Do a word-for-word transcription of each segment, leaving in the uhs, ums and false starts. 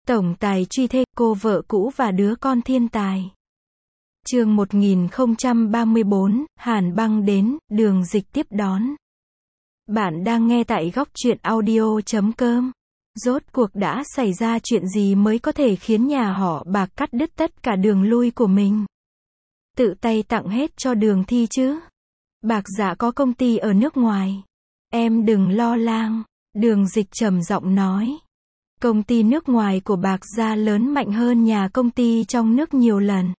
Tổng tài truy thê, cô vợ cũ và đứa con thiên tài. Chương một nghìn không trăm ba mươi bốn, Hàn Băng đến, Đường Dịch tiếp đón. Bạn đang nghe tại góc truyện audio chấm com. Rốt cuộc đã xảy ra chuyện gì mới có thể khiến nhà họ Bạc cắt đứt tất cả đường lui của mình? Tự tay tặng hết cho Đường Thi chứ? Bạc Dạ có công ty ở nước ngoài. Em đừng lo lang, Đường Dịch trầm giọng nói. Công ty nước ngoài của Bạc Gia lớn mạnh hơn nhà công ty trong nước nhiều lần.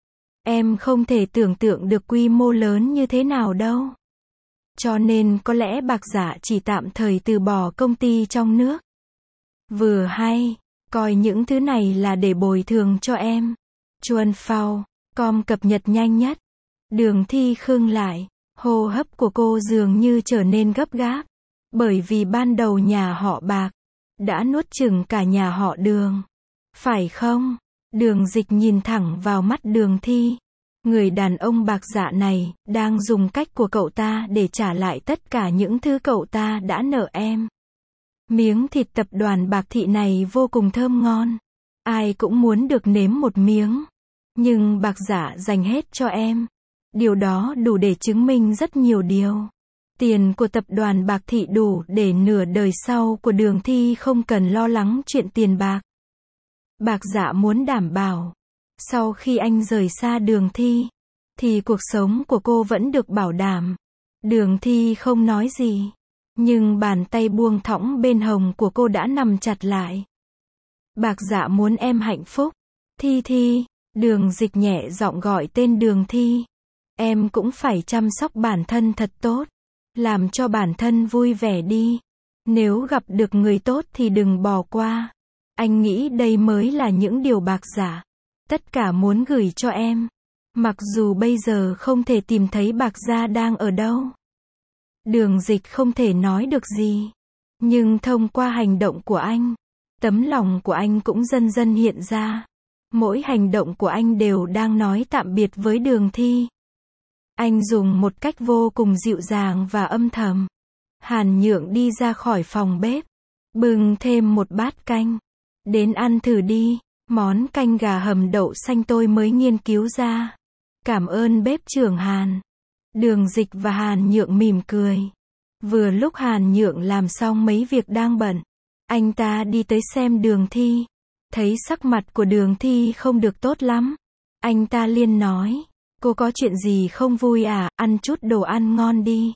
Em không thể tưởng tượng được quy mô lớn như thế nào đâu. Cho nên có lẽ Bạc Dạ chỉ tạm thời từ bỏ công ty trong nước. Vừa hay, coi những thứ này là để bồi thường cho em. Chuan Phao, com cập nhật nhanh nhất. Đường Thi khựng lại, hô hấp của cô dường như trở nên gấp gáp. Bởi vì ban đầu nhà họ Bạc đã nuốt chửng cả nhà họ Đường. Phải không? Đường Dịch nhìn thẳng vào mắt Đường Thi. Người đàn ông Bạc Dạ này, đang dùng cách của cậu ta để trả lại tất cả những thứ cậu ta đã nợ em. Miếng thịt tập đoàn Bạc Thị này vô cùng thơm ngon. Ai cũng muốn được nếm một miếng. Nhưng Bạc Dạ dành hết cho em. Điều đó đủ để chứng minh rất nhiều điều. Tiền của tập đoàn Bạc Thị đủ để nửa đời sau của Đường Thi không cần lo lắng chuyện tiền bạc. Bạc Dạ muốn đảm bảo, sau khi anh rời xa Đường Thi, thì cuộc sống của cô vẫn được bảo đảm. Đường Thi không nói gì, nhưng bàn tay buông thõng bên hông của cô đã nắm chặt lại. Bạc Dạ muốn em hạnh phúc. Thi Thi, Đường Dịch nhẹ giọng gọi tên Đường Thi. Em cũng phải chăm sóc bản thân thật tốt. Làm cho bản thân vui vẻ đi. Nếu gặp được người tốt thì đừng bỏ qua. Anh nghĩ đây mới là những điều Bạc Dạ tất cả muốn gửi cho em. Mặc dù bây giờ không thể tìm thấy Bạc Gia đang ở đâu. Đường Dịch không thể nói được gì. Nhưng thông qua hành động của anh, tấm lòng của anh cũng dần dần hiện ra. Mỗi hành động của anh đều đang nói tạm biệt với Đường Thi. Anh dùng một cách vô cùng dịu dàng và âm thầm. Hàn Nhượng đi ra khỏi phòng bếp, bưng thêm một bát canh. Đến ăn thử đi, món canh gà hầm đậu xanh tôi mới nghiên cứu ra. Cảm ơn bếp trưởng Hàn. Đường Dịch và Hàn Nhượng mỉm cười. Vừa lúc Hàn Nhượng làm xong mấy việc đang bận, anh ta đi tới xem Đường Thi. Thấy sắc mặt của Đường Thi không được tốt lắm. Anh ta liền nói. Cô có chuyện gì không vui à, ăn chút đồ ăn ngon đi.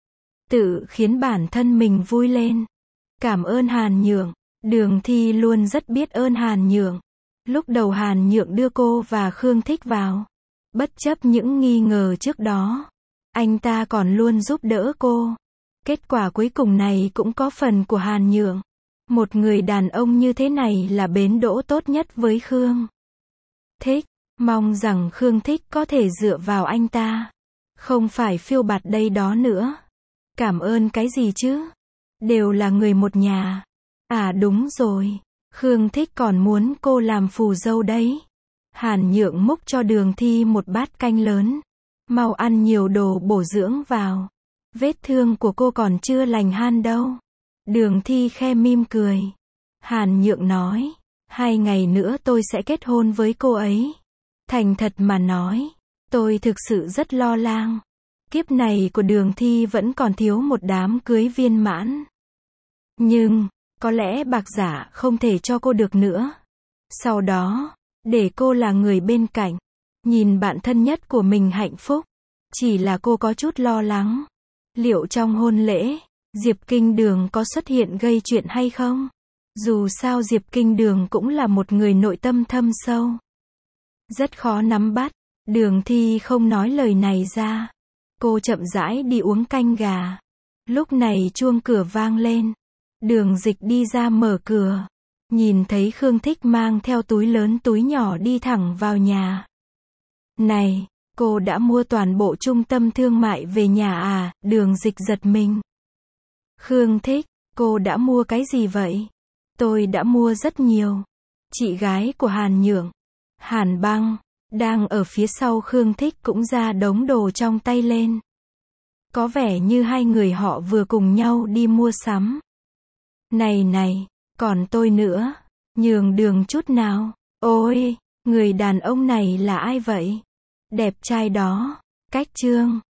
Tự khiến bản thân mình vui lên. Cảm ơn Hàn Nhượng. Đường Thi luôn rất biết ơn Hàn Nhượng. Lúc đầu Hàn Nhượng đưa cô và Khương Thích vào. Bất chấp những nghi ngờ trước đó, anh ta còn luôn giúp đỡ cô. Kết quả cuối cùng này cũng có phần của Hàn Nhượng. Một người đàn ông như thế này là bến đỗ tốt nhất với Khương Thích. Mong rằng Khương Thích có thể dựa vào anh ta. Không phải phiêu bạt đây đó nữa. Cảm ơn cái gì chứ? Đều là người một nhà. À đúng rồi. Khương Thích còn muốn cô làm phù dâu đấy. Hàn Nhượng múc cho Đường Thi một bát canh lớn. Mau ăn nhiều đồ bổ dưỡng vào. Vết thương của cô còn chưa lành han đâu. Đường Thi khe mỉm cười. Hàn Nhượng nói. Hai ngày nữa tôi sẽ kết hôn với cô ấy. Thành thật mà nói, tôi thực sự rất lo lắng. Kiếp này của Đường Thi vẫn còn thiếu một đám cưới viên mãn. Nhưng, có lẽ Bạc Dạ không thể cho cô được nữa. Sau đó, để cô là người bên cạnh, nhìn bạn thân nhất của mình hạnh phúc. Chỉ là cô có chút lo lắng. Liệu trong hôn lễ, Diệp Kinh Đường có xuất hiện gây chuyện hay không? Dù sao Diệp Kinh Đường cũng là một người nội tâm thâm sâu. Rất khó nắm bắt. Đường Thi không nói lời này ra. Cô chậm rãi đi uống canh gà. Lúc này chuông cửa vang lên. Đường Dịch đi ra mở cửa. Nhìn thấy Khương Thích mang theo túi lớn túi nhỏ đi thẳng vào nhà. Này, cô đã mua toàn bộ trung tâm thương mại về nhà à? Đường Dịch giật mình. Khương Thích, cô đã mua cái gì vậy? Tôi đã mua rất nhiều. Chị gái của Hàn Nhượng, Hàn Băng, đang ở phía sau Khương Thích cũng ra đống đồ trong tay lên. Có vẻ như hai người họ vừa cùng nhau đi mua sắm. Này này, còn tôi nữa. nhường đường chút nào. Ôi, người đàn ông này là ai vậy? Đẹp trai đó. Cách chương